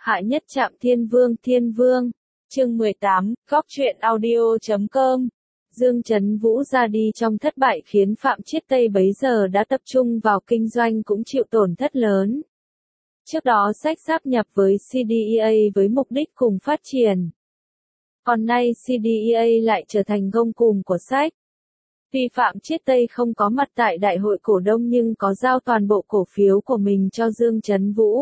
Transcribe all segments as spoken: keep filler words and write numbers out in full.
Hạ nhất trạm thiên vương thiên vương. Chương mười tám, góc truyện audio chấm com. Dương Trấn Vũ ra đi trong thất bại khiến Phạm Chiết Tây bấy giờ đã tập trung vào kinh doanh cũng chịu tổn thất lớn. Trước đó sách sáp nhập với xê đê e a với mục đích cùng phát triển. Còn nay xê đê e a lại trở thành gông cùm của sách. Vì Phạm Chiết Tây không có mặt tại đại hội cổ đông nhưng có giao toàn bộ cổ phiếu của mình cho Dương Trấn Vũ.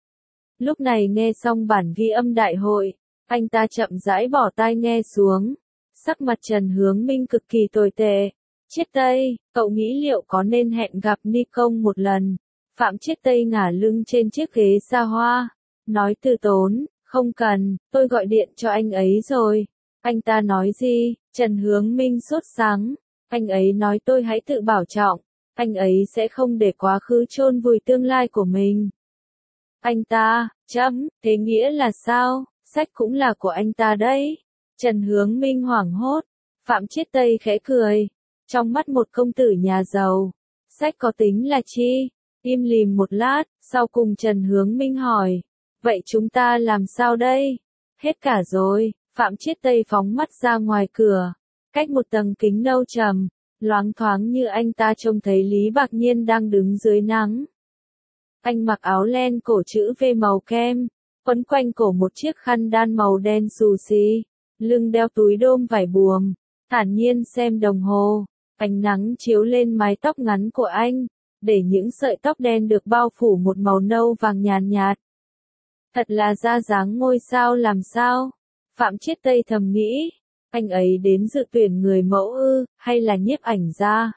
Lúc này nghe xong bản ghi âm đại hội, anh ta chậm rãi bỏ tai nghe xuống. Sắc mặt Trần Hướng Minh cực kỳ tồi tệ. Chiết Tây, cậu nghĩ liệu có nên hẹn gặp Ni Công một lần? Phạm Chiết Tây ngả lưng trên chiếc ghế xa hoa, nói từ tốn, không cần, tôi gọi điện cho anh ấy rồi. Anh ta nói gì? Trần Hướng Minh sốt sắng. Anh ấy nói tôi hãy tự bảo trọng, anh ấy sẽ không để quá khứ chôn vùi tương lai của mình. Anh ta, chấm, thế nghĩa là sao? Sách cũng là của anh ta đấy. Trần Hướng Minh hoảng hốt. Phạm Chiết Tây khẽ cười. Trong mắt một công tử nhà giàu, sách có tính là chi? Im lìm một lát, sau cùng Trần Hướng Minh hỏi. Vậy chúng ta làm sao đây? Hết cả rồi. Phạm Chiết Tây phóng mắt ra ngoài cửa. Cách một tầng kính nâu trầm, loáng thoáng như anh ta trông thấy Lý Bạc Nhiên đang đứng dưới nắng. Anh mặc áo len cổ chữ V màu kem, quấn quanh cổ một chiếc khăn đan màu đen xù xì, lưng đeo túi đôm vải buồm, thản nhiên xem đồng hồ. Ánh nắng chiếu lên mái tóc ngắn của anh, để những sợi tóc đen được bao phủ một màu nâu vàng nhàn nhạt. Thật là ra dáng ngôi sao làm sao? Phạm Chiết Tây thầm nghĩ. Anh ấy đến dự tuyển người mẫu ư, hay là nhiếp ảnh gia?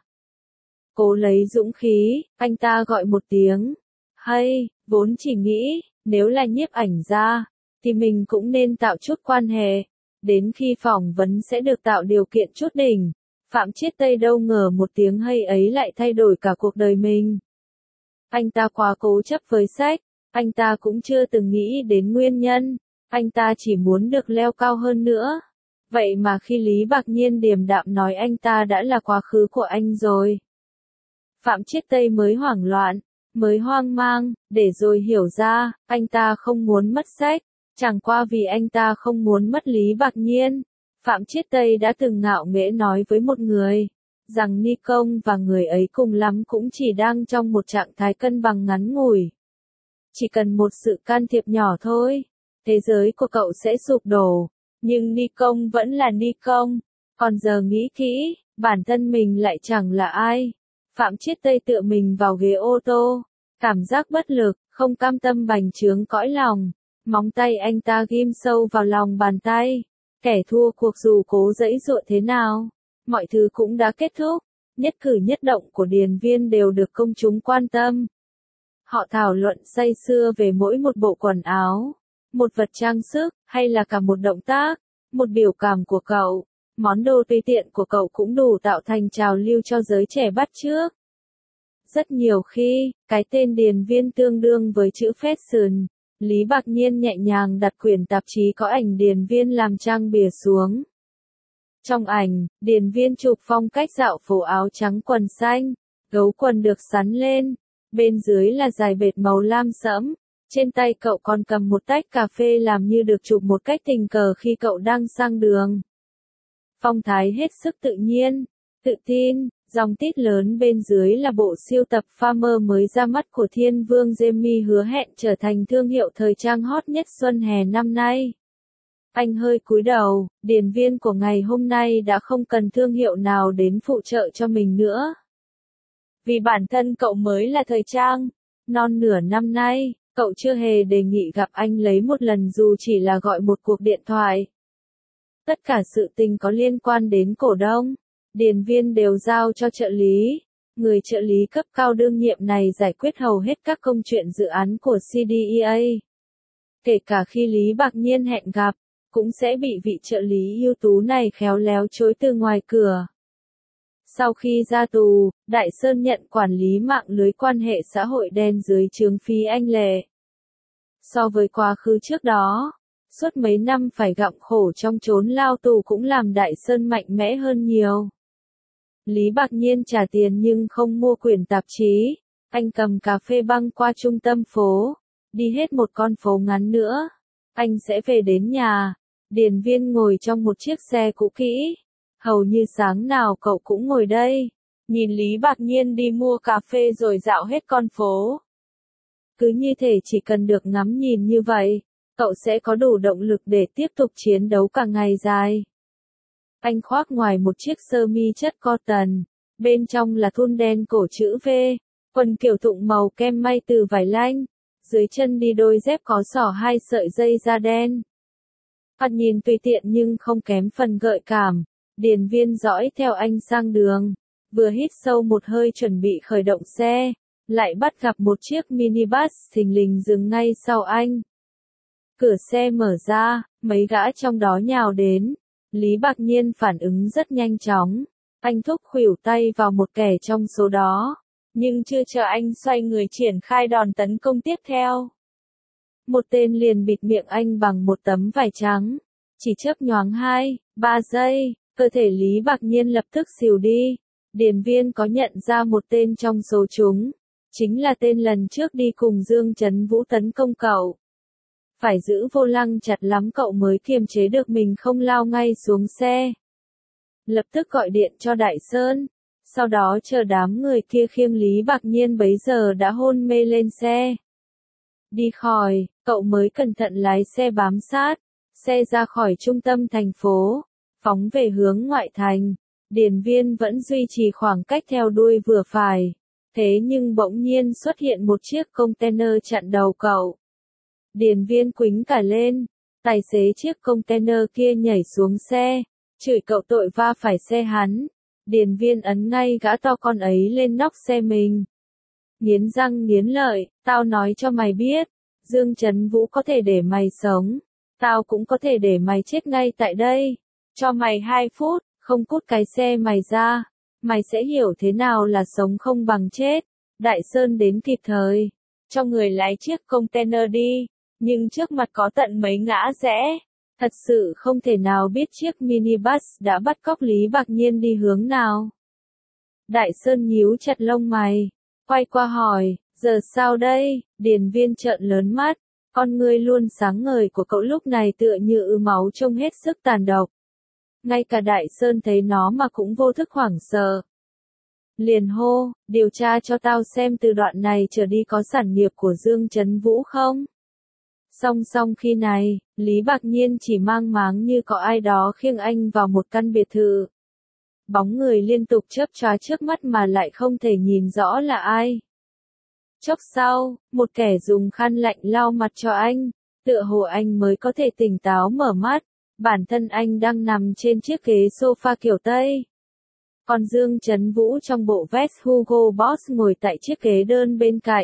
Cố lấy dũng khí, anh ta gọi một tiếng. Hay, vốn chỉ nghĩ, nếu là nhiếp ảnh gia, thì mình cũng nên tạo chút quan hệ. Đến khi phỏng vấn sẽ được tạo điều kiện chút đỉnh. Phạm Chiết Tây đâu ngờ một tiếng hay ấy lại thay đổi cả cuộc đời mình. Anh ta quá cố chấp với sách, anh ta cũng chưa từng nghĩ đến nguyên nhân, anh ta chỉ muốn được leo cao hơn nữa. Vậy mà khi Lý Bạc Nhiên điềm đạm nói anh ta đã là quá khứ của anh rồi. Phạm Chiết Tây mới hoảng loạn, mới hoang mang, để rồi hiểu ra, anh ta không muốn mất sách, chẳng qua vì anh ta không muốn mất Lý Bạc Nhiên. Phạm Chiết Tây đã từng ngạo nghễ nói với một người, rằng Ni Công và người ấy cùng lắm cũng chỉ đang trong một trạng thái cân bằng ngắn ngủi. Chỉ cần một sự can thiệp nhỏ thôi, thế giới của cậu sẽ sụp đổ. Nhưng Ni Công vẫn là Ni Công, còn giờ nghĩ kỹ, bản thân mình lại chẳng là ai. Phạm Chiết Tây tựa mình vào ghế ô tô, cảm giác bất lực, không cam tâm bành trướng cõi lòng. Móng tay anh ta ghim sâu vào lòng bàn tay. Kẻ thua cuộc dù cố giãy giụa thế nào, mọi thứ cũng đã kết thúc. Nhất cử nhất động của Điền Viên đều được công chúng quan tâm. Họ thảo luận say sưa về mỗi một bộ quần áo, một vật trang sức, hay là cả một động tác, một biểu cảm của cậu. Món đồ tùy tiện của cậu cũng đủ tạo thành trào lưu cho giới trẻ bắt chước. Rất nhiều khi, cái tên Điền Viên tương đương với chữ fashion. Lý Bạc Nhiên nhẹ nhàng đặt quyển tạp chí có ảnh Điền Viên làm trang bìa xuống. Trong ảnh, Điền Viên chụp phong cách dạo phố áo trắng quần xanh, gấu quần được sắn lên, bên dưới là dài bệt màu lam sẫm. Trên tay cậu còn cầm một tách cà phê làm như được chụp một cách tình cờ khi cậu đang sang đường. Phong thái hết sức tự nhiên, tự tin, dòng tít lớn bên dưới là bộ siêu tập Farmer mới ra mắt của Thiên Vương Jamie hứa hẹn trở thành thương hiệu thời trang hot nhất xuân hè năm nay. Anh hơi cúi đầu, Điền Viên của ngày hôm nay đã không cần thương hiệu nào đến phụ trợ cho mình nữa. Vì bản thân cậu mới là thời trang, non nửa năm nay. Cậu chưa hề đề nghị gặp anh lấy một lần dù chỉ là gọi một cuộc điện thoại. Tất cả sự tình có liên quan đến cổ đông, Điền Viên đều giao cho trợ lý. Người trợ lý cấp cao đương nhiệm này giải quyết hầu hết các công chuyện dự án của xê đê e a. Kể cả khi Lý Bạc Nhiên hẹn gặp, cũng sẽ bị vị trợ lý ưu tú này khéo léo chối từ ngoài cửa. Sau khi ra tù, Đại Sơn nhận quản lý mạng lưới quan hệ xã hội đen dưới trướng Phí Anh Lệ. So với quá khứ trước đó, suốt mấy năm phải gặm khổ trong chốn lao tù cũng làm Đại Sơn mạnh mẽ hơn nhiều. Lý Bạc Nhiên trả tiền nhưng không mua quyển tạp chí, anh cầm cà phê băng qua trung tâm phố, đi hết một con phố ngắn nữa, anh sẽ về đến nhà. Điền Viên ngồi trong một chiếc xe cũ kỹ. Hầu như sáng nào cậu cũng ngồi đây, nhìn Lý Bạc Nhiên đi mua cà phê rồi dạo hết con phố. Cứ như thể chỉ cần được ngắm nhìn như vậy, cậu sẽ có đủ động lực để tiếp tục chiến đấu cả ngày dài. Anh khoác ngoài một chiếc sơ mi chất cotton, bên trong là thun đen cổ chữ V, quần kiểu thụng màu kem may từ vải lanh, dưới chân đi đôi dép có xỏ hai sợi dây da đen. Thoạt nhìn tùy tiện nhưng không kém phần gợi cảm. Điền Viên dõi theo anh sang đường, vừa hít sâu một hơi chuẩn bị khởi động xe, lại bắt gặp một chiếc minibus thình lình dừng ngay sau anh. Cửa xe mở ra, mấy gã trong đó nhào đến. Lý Bạc Nhiên phản ứng rất nhanh chóng, anh thúc khuỷu tay vào một kẻ trong số đó, nhưng chưa chờ anh xoay người triển khai đòn tấn công tiếp theo. Một tên liền bịt miệng anh bằng một tấm vải trắng, chỉ chớp nhoáng hai, ba giây, cơ thể Lý Bạc Nhiên lập tức xìu đi. Điền Viên có nhận ra một tên trong số chúng, chính là tên lần trước đi cùng Dương Chấn Vũ tấn công cậu. Phải giữ vô lăng chặt lắm cậu mới kiềm chế được mình không lao ngay xuống xe. Lập tức gọi điện cho Đại Sơn, sau đó chờ đám người kia khiêng Lý Bạc Nhiên bấy giờ đã hôn mê lên xe. Đi khỏi, cậu mới cẩn thận lái xe bám sát, xe ra khỏi trung tâm thành phố, phóng về hướng ngoại thành. Điền Viên vẫn duy trì khoảng cách theo đuôi vừa phải, thế nhưng bỗng nhiên xuất hiện một chiếc container chặn đầu cậu. Điền Viên quĩnh cả lên, tài xế chiếc container kia nhảy xuống xe, chửi cậu tội va phải xe hắn. Điền Viên ấn ngay gã to con ấy lên nóc xe mình. Nghiến răng nghiến lợi, tao nói cho mày biết, Dương Chấn Vũ có thể để mày sống, tao cũng có thể để mày chết ngay tại đây. Cho mày hai phút, không cút cái xe mày ra, mày sẽ hiểu thế nào là sống không bằng chết. Đại Sơn đến kịp thời, cho người lái chiếc container đi, nhưng trước mặt có tận mấy ngã rẽ, thật sự không thể nào biết chiếc minibus đã bắt cóc Lý Bạc Nhiên đi hướng nào. Đại Sơn nhíu chặt lông mày, quay qua hỏi, giờ sao đây? Điền Viên trợn lớn mắt, con ngươi luôn sáng ngời của cậu lúc này tựa như ứ máu trông hết sức tàn độc. Ngay cả Đại Sơn thấy nó mà cũng vô thức hoảng sợ. Liền hô, điều tra cho tao xem từ đoạn này trở đi có sản nghiệp của Dương Chấn Vũ không? Song song khi này, Lý Bạc Nhiên chỉ mang máng như có ai đó khiêng anh vào một căn biệt thự. Bóng người liên tục chớp chóa trước mắt mà lại không thể nhìn rõ là ai. Chốc sau, một kẻ dùng khăn lạnh lau mặt cho anh, tựa hồ anh mới có thể tỉnh táo mở mắt. Bản thân anh đang nằm trên chiếc ghế sofa kiểu Tây. Còn Dương Chấn Vũ trong bộ vest Hugo Boss ngồi tại chiếc ghế đơn bên cạnh.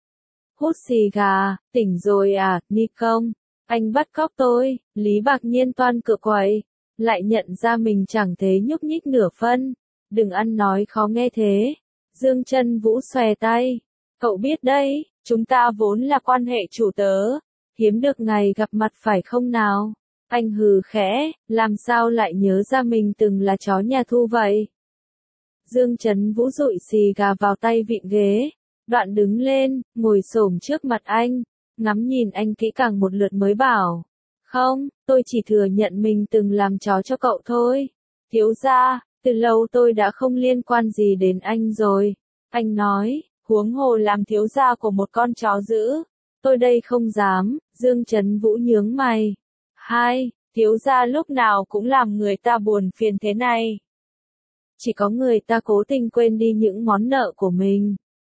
Hút xì gà, tỉnh rồi à, Ni Công, anh bắt cóc tôi. Lý Bạc Nhiên toan cựa quậy, lại nhận ra mình chẳng thế nhúc nhích nửa phân. Đừng ăn nói khó nghe thế. Dương Chấn Vũ xòe tay. Cậu biết đấy, chúng ta vốn là quan hệ chủ tớ, hiếm được ngày gặp mặt phải không nào? Anh hừ khẽ, làm sao lại nhớ ra mình từng là chó nhà Thu vậy? Dương Chấn Vũ dụi xì gà vào tay vịn ghế, đoạn đứng lên, ngồi xổm trước mặt anh, ngắm nhìn anh kỹ càng một lượt mới bảo. Không, tôi chỉ thừa nhận mình từng làm chó cho cậu thôi. Thiếu gia, từ lâu tôi đã không liên quan gì đến anh rồi. Anh nói, huống hồ làm thiếu gia của một con chó dữ. Tôi đây không dám. Dương Chấn Vũ nhướng mày. Hai, thiếu gia lúc nào cũng làm người ta buồn phiền thế này. Chỉ có người ta cố tình quên đi những món nợ của mình.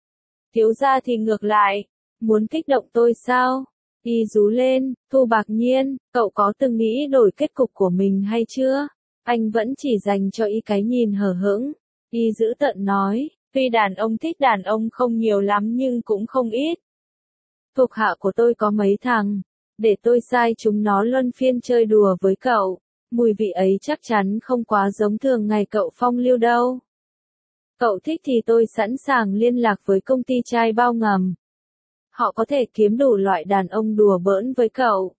Thiếu gia thì ngược lại, muốn kích động tôi sao? Y rú lên, Thu Bạc Nhiên, cậu có từng nghĩ đổi kết cục của mình hay chưa? Anh vẫn chỉ dành cho Y cái nhìn hờ hững. Y dữ tợn nói, tuy đàn ông thích đàn ông không nhiều lắm nhưng cũng không ít. Thuộc hạ của tôi có mấy thằng. Để tôi sai chúng nó luân phiên chơi đùa với cậu, mùi vị ấy chắc chắn không quá giống thường ngày cậu phong lưu đâu. Cậu thích thì tôi sẵn sàng liên lạc với công ty trai bao ngầm. Họ có thể kiếm đủ loại đàn ông đùa bỡn với cậu.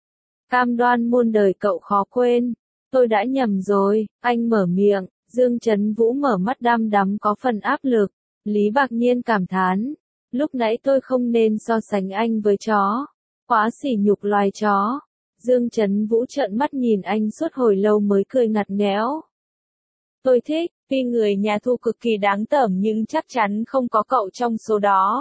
Cam đoan muôn đời cậu khó quên. Tôi đã nhầm rồi, anh mở miệng. Dương Chấn Vũ mở mắt đăm đắm có phần áp lực. Lý Bạc Nhiên cảm thán, Lúc nãy tôi không nên so sánh anh với chó. Quá sỉ nhục loài chó. Dương Trấn Vũ trợn mắt nhìn anh suốt hồi lâu mới cười ngặt nghẽo. Tôi thích, tuy người nhà Thu cực kỳ đáng tởm nhưng chắc chắn không có cậu trong số đó.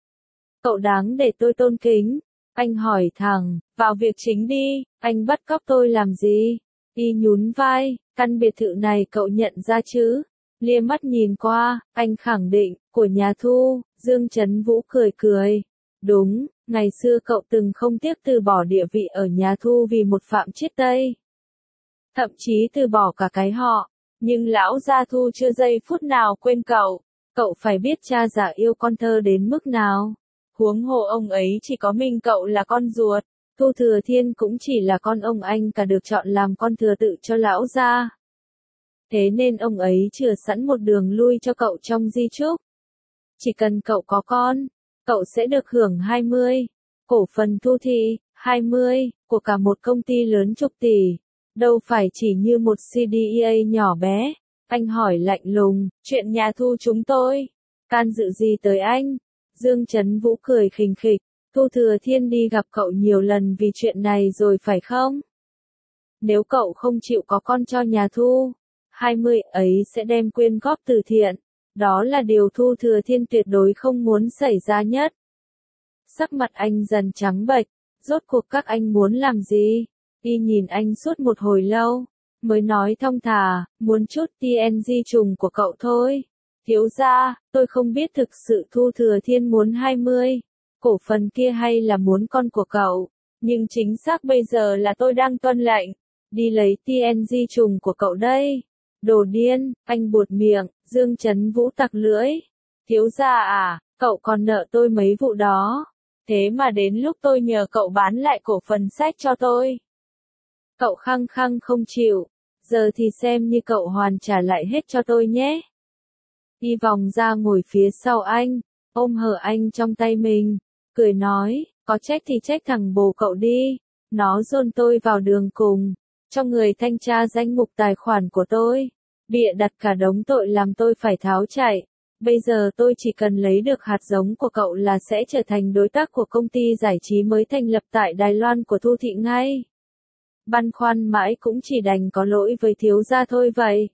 Cậu đáng để tôi tôn kính. Anh hỏi thẳng, vào việc chính đi, anh bắt cóc tôi làm gì? Y nhún vai, căn biệt thự này cậu nhận ra chứ? Lia mắt nhìn qua, anh khẳng định, của nhà Thu. Dương Trấn Vũ cười cười. Đúng, ngày xưa cậu từng không tiếc từ bỏ địa vị ở nhà Thu vì một Phạm Chiết Tây. Thậm chí từ bỏ cả cái họ. Nhưng lão gia Thu chưa giây phút nào quên cậu. Cậu phải biết cha già yêu con thơ đến mức nào. Huống hồ ông ấy chỉ có mình cậu là con ruột. Thu Thừa Thiên cũng chỉ là con ông anh cả được chọn làm con thừa tự cho lão gia. Thế nên ông ấy chừa sẵn một đường lui cho cậu trong di chúc. Chỉ cần cậu có con, cậu sẽ được hưởng hai mươi. Cổ phần Thu Thị, hai mươi, của cả một công ty lớn chục tỷ. Đâu phải chỉ như một xê đê e a nhỏ bé. Anh hỏi lạnh lùng, chuyện nhà Thu chúng tôi. Can dự gì tới anh? Dương Trấn Vũ cười khình khịch. Thu Thừa Thiên đi gặp cậu nhiều lần vì chuyện này rồi phải không? Nếu cậu không chịu có con cho nhà Thu, hai mươi ấy sẽ đem quyên góp từ thiện. Đó là điều Thu Thừa Thiên tuyệt đối không muốn xảy ra nhất. Sắc mặt anh dần trắng bệch, rốt cuộc các anh muốn làm gì? Y nhìn anh suốt một hồi lâu, mới nói thong thả, muốn chút tê en giê trùng của cậu thôi. Thiếu gia, tôi không biết thực sự Thu Thừa Thiên muốn hai mươi, cổ phần kia hay là muốn con của cậu, nhưng chính xác bây giờ là tôi đang tuân lệnh, đi lấy tê en giê trùng của cậu đây. Đồ điên, anh buột miệng, Dương Trấn Vũ tặc lưỡi. Thiếu gia à, cậu còn nợ tôi mấy vụ đó. Thế mà đến lúc tôi nhờ cậu bán lại cổ phần sách cho tôi. Cậu khăng khăng không chịu, giờ thì xem như cậu hoàn trả lại hết cho tôi nhé. Đi vòng ra ngồi phía sau anh, ôm hở anh trong tay mình, cười nói, có trách thì trách thằng bồ cậu đi, nó dồn tôi vào đường cùng, cho người thanh tra danh mục tài khoản của tôi, bịa đặt cả đống tội làm tôi phải tháo chạy. Bây giờ tôi chỉ cần lấy được hạt giống của cậu là sẽ trở thành đối tác của công ty giải trí mới thành lập tại Đài Loan của Thu Thị ngay. Băn khoăn mãi cũng chỉ đành có lỗi với thiếu gia thôi vậy.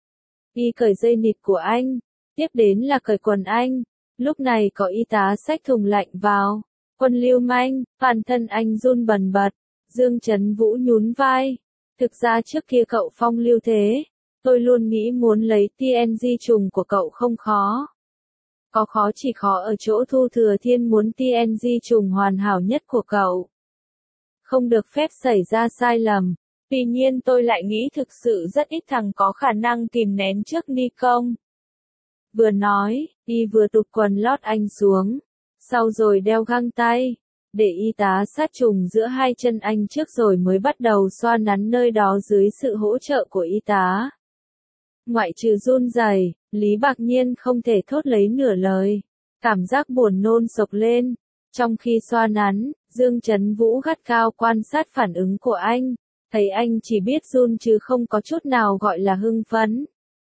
Y cởi dây nịt của anh, tiếp đến là cởi quần anh, lúc này có y tá xách thùng lạnh vào. Quân lưu manh, toàn thân anh run bần bật, Dương Trấn Vũ nhún vai. Thực ra trước kia cậu phong lưu thế, tôi luôn nghĩ muốn lấy tê en giê trùng của cậu không khó. Có khó chỉ khó ở chỗ Thu Thừa Thiên muốn tê en giê trùng hoàn hảo nhất của cậu. Không được phép xảy ra sai lầm. Tuy nhiên tôi lại nghĩ thực sự rất ít thằng có khả năng kìm nén trước ni công. Vừa nói, y vừa tụt quần lót anh xuống, sau rồi đeo găng tay, để y tá sát trùng giữa hai chân anh trước rồi mới bắt đầu xoa nắn nơi đó dưới sự hỗ trợ của y tá. Ngoại trừ run rẩy, Lý Bạc Nhiên không thể thốt lấy nửa lời, cảm giác buồn nôn sộc lên. Trong khi xoa nắn, Dương Trấn Vũ gắt cao quan sát phản ứng của anh, thấy anh chỉ biết run chứ không có chút nào gọi là hưng phấn.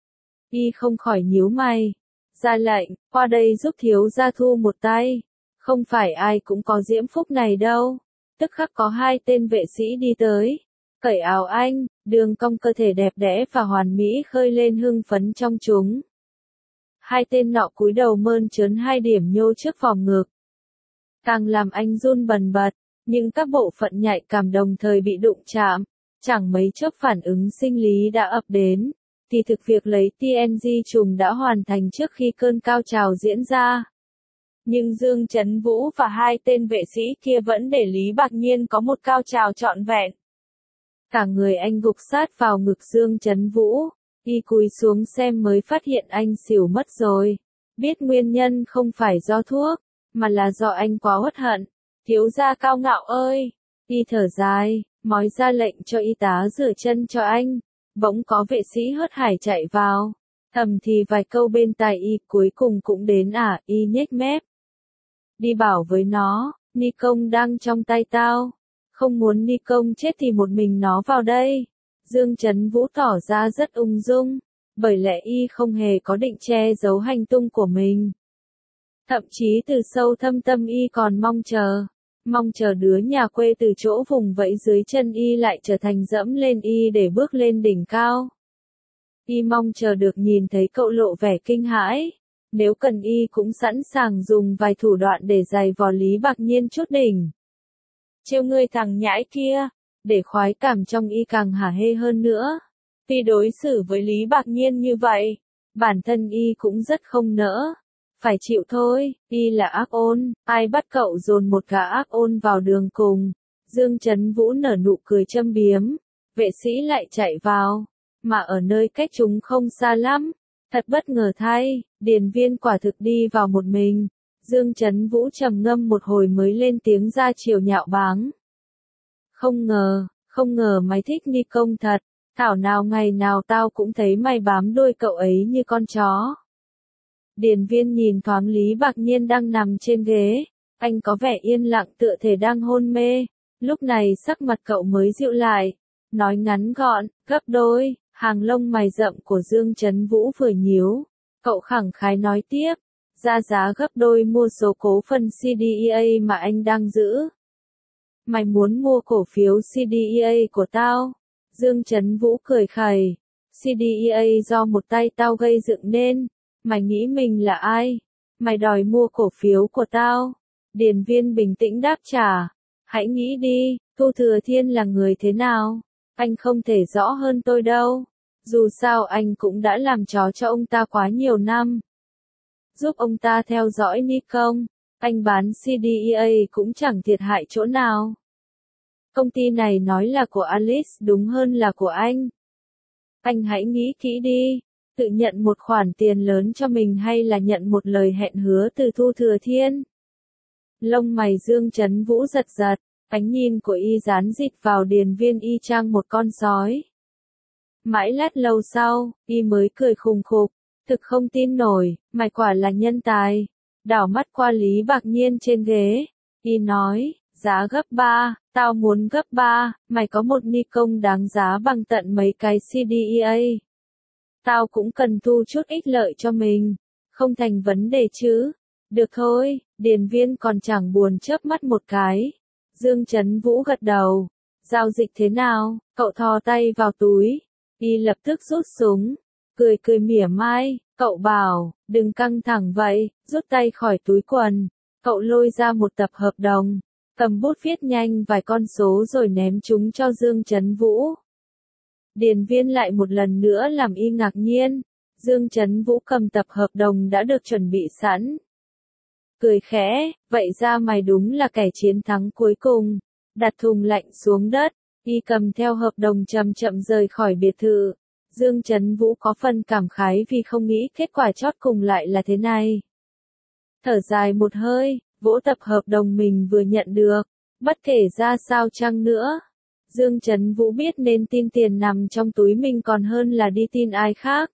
Y không khỏi nhíu mày, ra lệnh, qua đây giúp thiếu gia Thu một tay, không phải ai cũng có diễm phúc này đâu. Tức khắc có hai tên vệ sĩ đi tới, cởi áo anh, đường cong cơ thể đẹp đẽ và hoàn mỹ khơi lên hưng phấn trong chúng. Hai tên nọ cúi đầu mơn trớn hai điểm nhô trước vòng ngực, càng làm anh run bần bật, nhưng các bộ phận nhạy cảm đồng thời bị đụng chạm, chẳng mấy chốc phản ứng sinh lý đã ập đến, thì thực việc lấy tê en giê trùng đã hoàn thành trước khi cơn cao trào diễn ra. Nhưng Dương Trấn Vũ và hai tên vệ sĩ kia vẫn để Lý Bạc Nhiên có một cao trào trọn vẹn. Cả người anh gục sát vào ngực Dương Trấn Vũ, y cúi xuống xem mới phát hiện anh xỉu mất rồi. Biết nguyên nhân không phải do thuốc, mà là do anh quá uất hận. Thiếu gia cao ngạo ơi! Y thở dài, mói ra lệnh cho y tá rửa chân cho anh. Bỗng có vệ sĩ hớt hải chạy vào. Thầm thì vài câu bên tai y cuối cùng cũng đến à, y nhếch mép. Đi bảo với nó, ni công đang trong tay tao. Không muốn ni công chết thì một mình nó vào đây. Dương Trấn Vũ tỏ ra rất ung dung, bởi lẽ y không hề có định che giấu hành tung của mình. Thậm chí từ sâu thâm tâm y còn mong chờ, mong chờ đứa nhà quê từ chỗ vùng vẫy dưới chân y lại trở thành dẫm lên y để bước lên đỉnh cao. Y mong chờ được nhìn thấy cậu lộ vẻ kinh hãi, nếu cần y cũng sẵn sàng dùng vài thủ đoạn để giày vò Lý Bạc Nhiên chút đỉnh. Trêu ngươi thằng nhãi kia, để khoái cảm trong y càng hả hê hơn nữa. Vì đối xử với Lý Bạc Nhiên như vậy, bản thân y cũng rất không nỡ. Phải chịu thôi, y là ác ôn, ai bắt cậu dồn một gã ác ôn vào đường cùng. Dương Trấn Vũ nở nụ cười châm biếm, vệ sĩ lại chạy vào, mà ở nơi cách chúng không xa lắm. Thật bất ngờ thay, điền viên quả thực đi vào một mình. Dương Trấn Vũ trầm ngâm một hồi mới lên tiếng ra chiều nhạo báng. Không ngờ, không ngờ mày thích Ni Công thật, thảo nào ngày nào tao cũng thấy mày bám đuôi cậu ấy như con chó. Điền viên nhìn thoáng Lý Bạc Nhiên đang nằm trên ghế, anh có vẻ yên lặng tựa thể đang hôn mê, lúc này sắc mặt cậu mới dịu lại, nói ngắn gọn, gấp đôi, hàng lông mày rậm của Dương Trấn Vũ vừa nhíu, cậu khẳng khái nói tiếp, ra giá gấp đôi mua số cổ phần xê đê e a mà anh đang giữ. Mày muốn mua cổ phiếu xê đê e a của tao? Dương Trấn Vũ cười khẩy, xê đê e a do một tay tao gây dựng nên. Mày nghĩ mình là ai? Mày đòi mua cổ phiếu của tao? Điền viên bình tĩnh đáp trả. Hãy nghĩ đi, Thu Thừa Thiên là người thế nào? Anh không thể rõ hơn tôi đâu. Dù sao anh cũng đã làm chó cho ông ta quá nhiều năm. Giúp ông ta theo dõi Ni Công. Anh bán xê đê e a cũng chẳng thiệt hại chỗ nào. Công ty này nói là của Alice đúng hơn là của anh. Anh hãy nghĩ kỹ đi. Tự nhận một khoản tiền lớn cho mình hay là nhận một lời hẹn hứa từ Thu Thừa Thiên? Lông mày Dương Trấn Vũ giật giật, ánh nhìn của y dán dịt vào điền viên y chang một con sói. Mãi lát lâu sau, y mới cười khùng khục, thực không tin nổi, mày quả là nhân tài. Đảo mắt qua Lý Bạc Nhiên trên ghế, y nói, giá gấp ba, tao muốn gấp ba, mày có một Ni Công đáng giá bằng tận mấy cái xê đê e a. Tao cũng cần thu chút ích lợi cho mình, không thành vấn đề chứ. Được thôi, điền viên còn chẳng buồn chớp mắt một cái. Dương Trấn Vũ gật đầu. Giao dịch thế nào? Cậu thò tay vào túi. Y lập tức rút súng. Cười cười mỉa mai, cậu bảo, đừng căng thẳng vậy, rút tay khỏi túi quần. Cậu lôi ra một tập hợp đồng, cầm bút viết nhanh vài con số rồi ném chúng cho Dương Trấn Vũ. Điền viên lại một lần nữa làm y ngạc nhiên. Dương Trấn Vũ cầm tập hợp đồng đã được chuẩn bị sẵn. Cười khẽ, vậy ra mày đúng là kẻ chiến thắng cuối cùng. Đặt thùng lạnh xuống đất, y cầm theo hợp đồng chậm chậm rời khỏi biệt thự. Dương Trấn Vũ có phần cảm khái vì không nghĩ kết quả chót cùng lại là thế này. Thở dài một hơi, vỗ tập hợp đồng mình vừa nhận được, bất kể ra sao chăng nữa. Dương Trấn Vũ biết nên tin tiền nằm trong túi mình còn hơn là đi tin ai khác.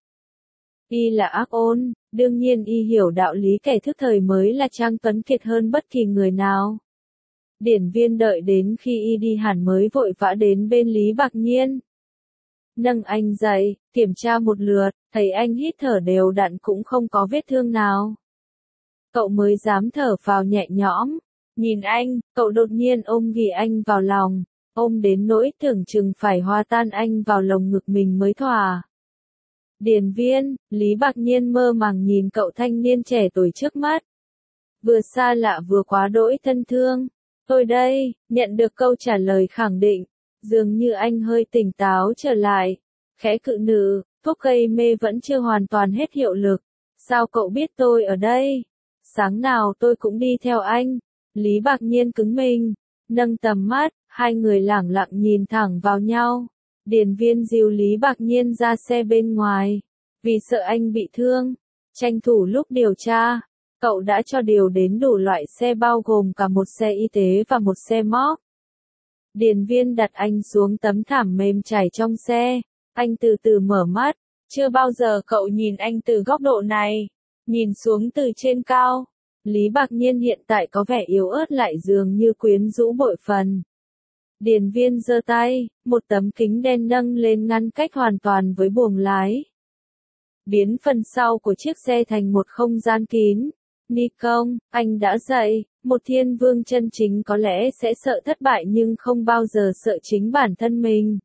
Y là ác ôn, đương nhiên y hiểu đạo lý kẻ thức thời mới là Trang Tuấn Kiệt hơn bất kỳ người nào. Điển viên đợi đến khi y đi hẳn mới vội vã đến bên Lý Bạc Nhiên. Nâng anh dậy, kiểm tra một lượt, thấy anh hít thở đều đặn cũng không có vết thương nào. Cậu mới dám thở phào nhẹ nhõm. Nhìn anh, cậu đột nhiên ôm ghì anh vào lòng, ôm đến nỗi tưởng chừng phải hòa tan anh vào lồng ngực mình mới thỏa. Điền viên, Lý Bạc Nhiên mơ màng nhìn cậu thanh niên trẻ tuổi trước mắt. Vừa xa lạ vừa quá đỗi thân thương. Tôi đây, nhận được câu trả lời khẳng định. Dường như anh hơi tỉnh táo trở lại. Khẽ cự nữ, thuốc gây mê vẫn chưa hoàn toàn hết hiệu lực. Sao cậu biết tôi ở đây? Sáng nào tôi cũng đi theo anh. Lý Bạc Nhiên cứng mình, nâng tầm mắt, hai người lẳng lặng nhìn thẳng vào nhau. Điền viên dìu Lý Bạc Nhiên ra xe bên ngoài. Vì sợ anh bị thương, tranh thủ lúc điều tra, cậu đã cho điều đến đủ loại xe bao gồm cả một xe y tế và một xe móc. Điền viên đặt anh xuống tấm thảm mềm trải trong xe, anh từ từ mở mắt, chưa bao giờ cậu nhìn anh từ góc độ này, nhìn xuống từ trên cao. Lý Bạc Nhiên hiện tại có vẻ yếu ớt lại dường như quyến rũ bội phần. Điền viên giơ tay, một tấm kính đen nâng lên ngăn cách hoàn toàn với buồng lái. Biến phần sau của chiếc xe thành một không gian kín. Ni công, anh đã dạy, một thiên vương chân chính có lẽ sẽ sợ thất bại nhưng không bao giờ sợ chính bản thân mình.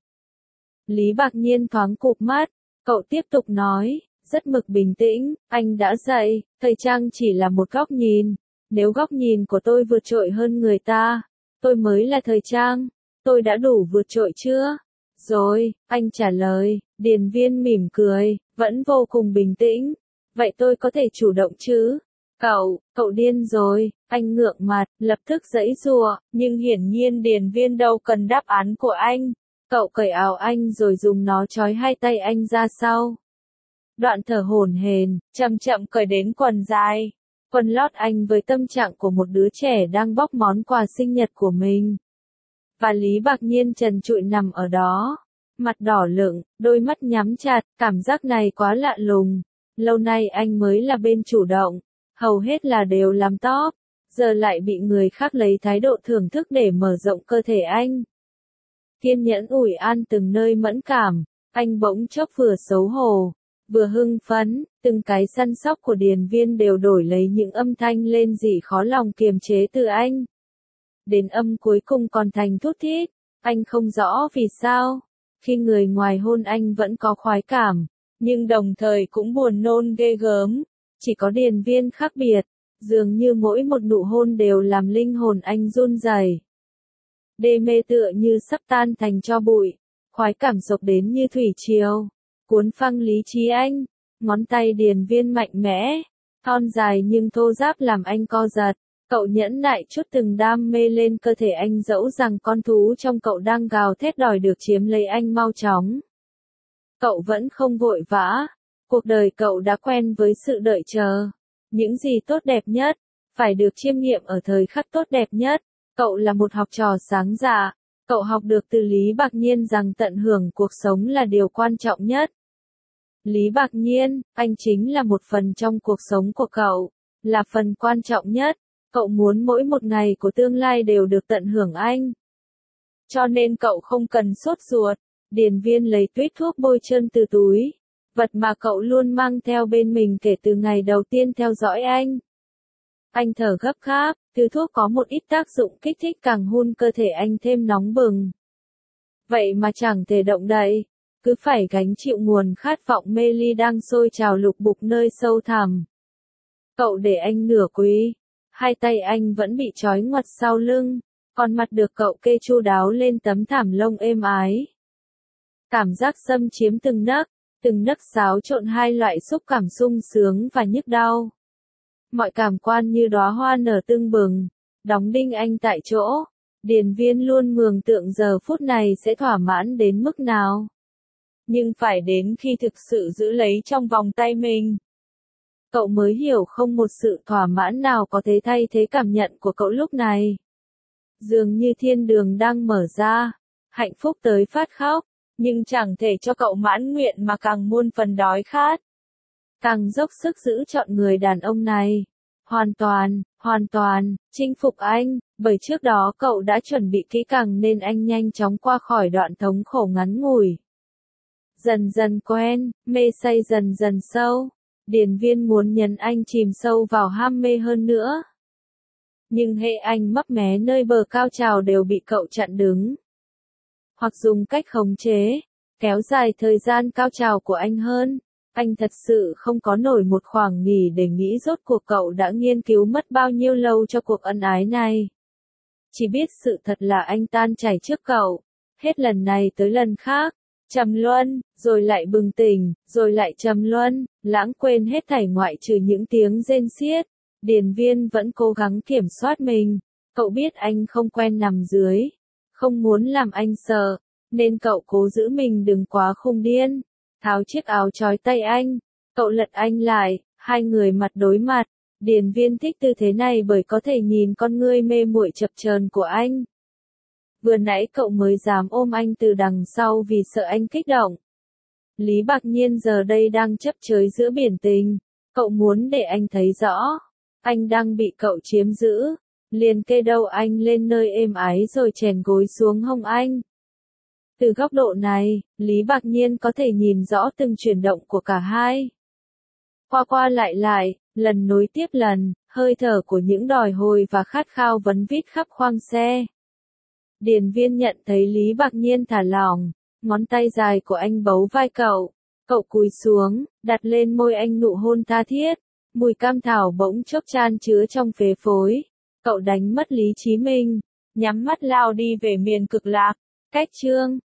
Lý Bạc Nhiên thoáng cụp mắt, cậu tiếp tục nói, rất mực bình tĩnh, anh đã dạy, thời trang chỉ là một góc nhìn. Nếu góc nhìn của tôi vượt trội hơn người ta, tôi mới là thời trang, tôi đã đủ vượt trội chưa? Rồi, anh trả lời, Điền Viên mỉm cười, vẫn vô cùng bình tĩnh. Vậy tôi có thể chủ động chứ? Cậu, cậu điên rồi, anh ngượng mặt, lập tức giãy giụa, nhưng hiển nhiên Điền Viên đâu cần đáp án của anh. Cậu cởi áo anh rồi dùng nó trói hai tay anh ra sau. Đoạn thở hổn hển, chậm chậm cởi đến quần dài. Quần lót anh với tâm trạng của một đứa trẻ đang bóc món quà sinh nhật của mình. Và Lý Bạc Nhiên trần trụi nằm ở đó. Mặt đỏ lựng, đôi mắt nhắm chặt, cảm giác này quá lạ lùng. Lâu nay anh mới là bên chủ động. Hầu hết là đều làm top. Giờ lại bị người khác lấy thái độ thưởng thức để mở rộng cơ thể anh. Kiên nhẫn ủi an từng nơi mẫn cảm. Anh bỗng chốc vừa xấu hổ, vừa hưng phấn, từng cái săn sóc của Điền Viên đều đổi lấy những âm thanh lên dị khó lòng kiềm chế từ anh. Đến âm cuối cùng còn thành thút thít, anh không rõ vì sao, khi người ngoài hôn anh vẫn có khoái cảm, nhưng đồng thời cũng buồn nôn ghê gớm, chỉ có Điền Viên khác biệt, dường như mỗi một nụ hôn đều làm linh hồn anh run rẩy. Đê mê tựa như sắp tan thành tro bụi, khoái cảm sộc đến như thủy triều, cuốn phăng lý trí anh. Ngón tay Điền Viên mạnh mẽ, thon dài nhưng thô ráp làm anh co giật. Cậu nhẫn nại chút từng đam mê lên cơ thể anh, dẫu rằng con thú trong cậu đang gào thét đòi được chiếm lấy anh mau chóng. Cậu vẫn không vội vã. Cuộc đời cậu đã quen với sự đợi chờ. Những gì tốt đẹp nhất, phải được chiêm nghiệm ở thời khắc tốt đẹp nhất. Cậu là một học trò sáng dạ. Cậu học được từ Lý Bạc Nhiên rằng tận hưởng cuộc sống là điều quan trọng nhất. Lý Bạc Nhiên, anh chính là một phần trong cuộc sống của cậu, là phần quan trọng nhất. Cậu muốn mỗi một ngày của tương lai đều được tận hưởng anh. Cho nên cậu không cần sốt ruột. Điền Viên lấy tuýp thuốc bôi trơn từ túi. Vật mà cậu luôn mang theo bên mình kể từ ngày đầu tiên theo dõi anh. Anh thở gấp gáp, thứ thuốc có một ít tác dụng kích thích càng hun cơ thể anh thêm nóng bừng. Vậy mà chẳng thể động đậy, cứ phải gánh chịu nguồn khát vọng mê ly đang sôi trào lục bục nơi sâu thẳm. Cậu để anh nửa quỳ, hai tay anh vẫn bị trói ngoặt sau lưng, còn mặt được cậu kê chu đáo lên tấm thảm lông êm ái. Cảm giác xâm chiếm từng nấc, từng nấc xáo trộn hai loại xúc cảm sung sướng và nhức đau. Mọi cảm quan như đóa hoa nở tưng bừng, đóng đinh anh tại chỗ. Điền Viên luôn mường tượng giờ phút này sẽ thỏa mãn đến mức nào. Nhưng phải đến khi thực sự giữ lấy trong vòng tay mình, cậu mới hiểu không một sự thỏa mãn nào có thể thay thế cảm nhận của cậu lúc này. Dường như thiên đường đang mở ra, hạnh phúc tới phát khóc, nhưng chẳng thể cho cậu mãn nguyện mà càng muôn phần đói khát. Càng dốc sức giữ chọn người đàn ông này. Hoàn toàn, hoàn toàn, chinh phục anh, bởi trước đó cậu đã chuẩn bị kỹ càng nên anh nhanh chóng qua khỏi đoạn thống khổ ngắn ngủi. Dần dần quen, mê say dần dần sâu. Điền Viên muốn nhấn anh chìm sâu vào ham mê hơn nữa. Nhưng hệ anh mấp mé nơi bờ cao trào đều bị cậu chặn đứng. Hoặc dùng cách khống chế, kéo dài thời gian cao trào của anh hơn. Anh thật sự không có nổi một khoảng nghỉ để nghĩ rốt cuộc cậu đã nghiên cứu mất bao nhiêu lâu cho cuộc ân ái này. Chỉ biết sự thật là anh tan chảy trước cậu, hết lần này tới lần khác, trầm luân, rồi lại bừng tỉnh, rồi lại trầm luân, lãng quên hết thảy ngoại trừ những tiếng rên xiết. Điền Viên vẫn cố gắng kiểm soát mình, cậu biết anh không quen nằm dưới, không muốn làm anh sợ, nên cậu cố giữ mình đừng quá khùng điên. Tháo chiếc áo trói tay anh, cậu lật anh lại, hai người mặt đối mặt. Điền Viên thích tư thế này bởi có thể nhìn con ngươi mê muội chập chờn của anh. Vừa nãy cậu mới dám ôm anh từ đằng sau vì sợ anh kích động. Lý Bạc Nhiên giờ đây đang chấp chới giữa biển tình, cậu muốn để anh thấy rõ, anh đang bị cậu chiếm giữ, liền kê đầu anh lên nơi êm ái rồi chèn gối xuống hông anh. Từ góc độ này, Lý Bạc Nhiên có thể nhìn rõ từng chuyển động của cả hai. Qua qua lại lại, lần nối tiếp lần, hơi thở của những đòi hồi và khát khao vấn vít khắp khoang xe. Điền Viên nhận thấy Lý Bạc Nhiên thả lỏng, ngón tay dài của anh bấu vai cậu. Cậu cúi xuống, đặt lên môi anh nụ hôn tha thiết. Mùi cam thảo bỗng chốc chan chứa trong phế phối. Cậu đánh mất lý trí mình, nhắm mắt lao đi về miền cực lạc. Cách chương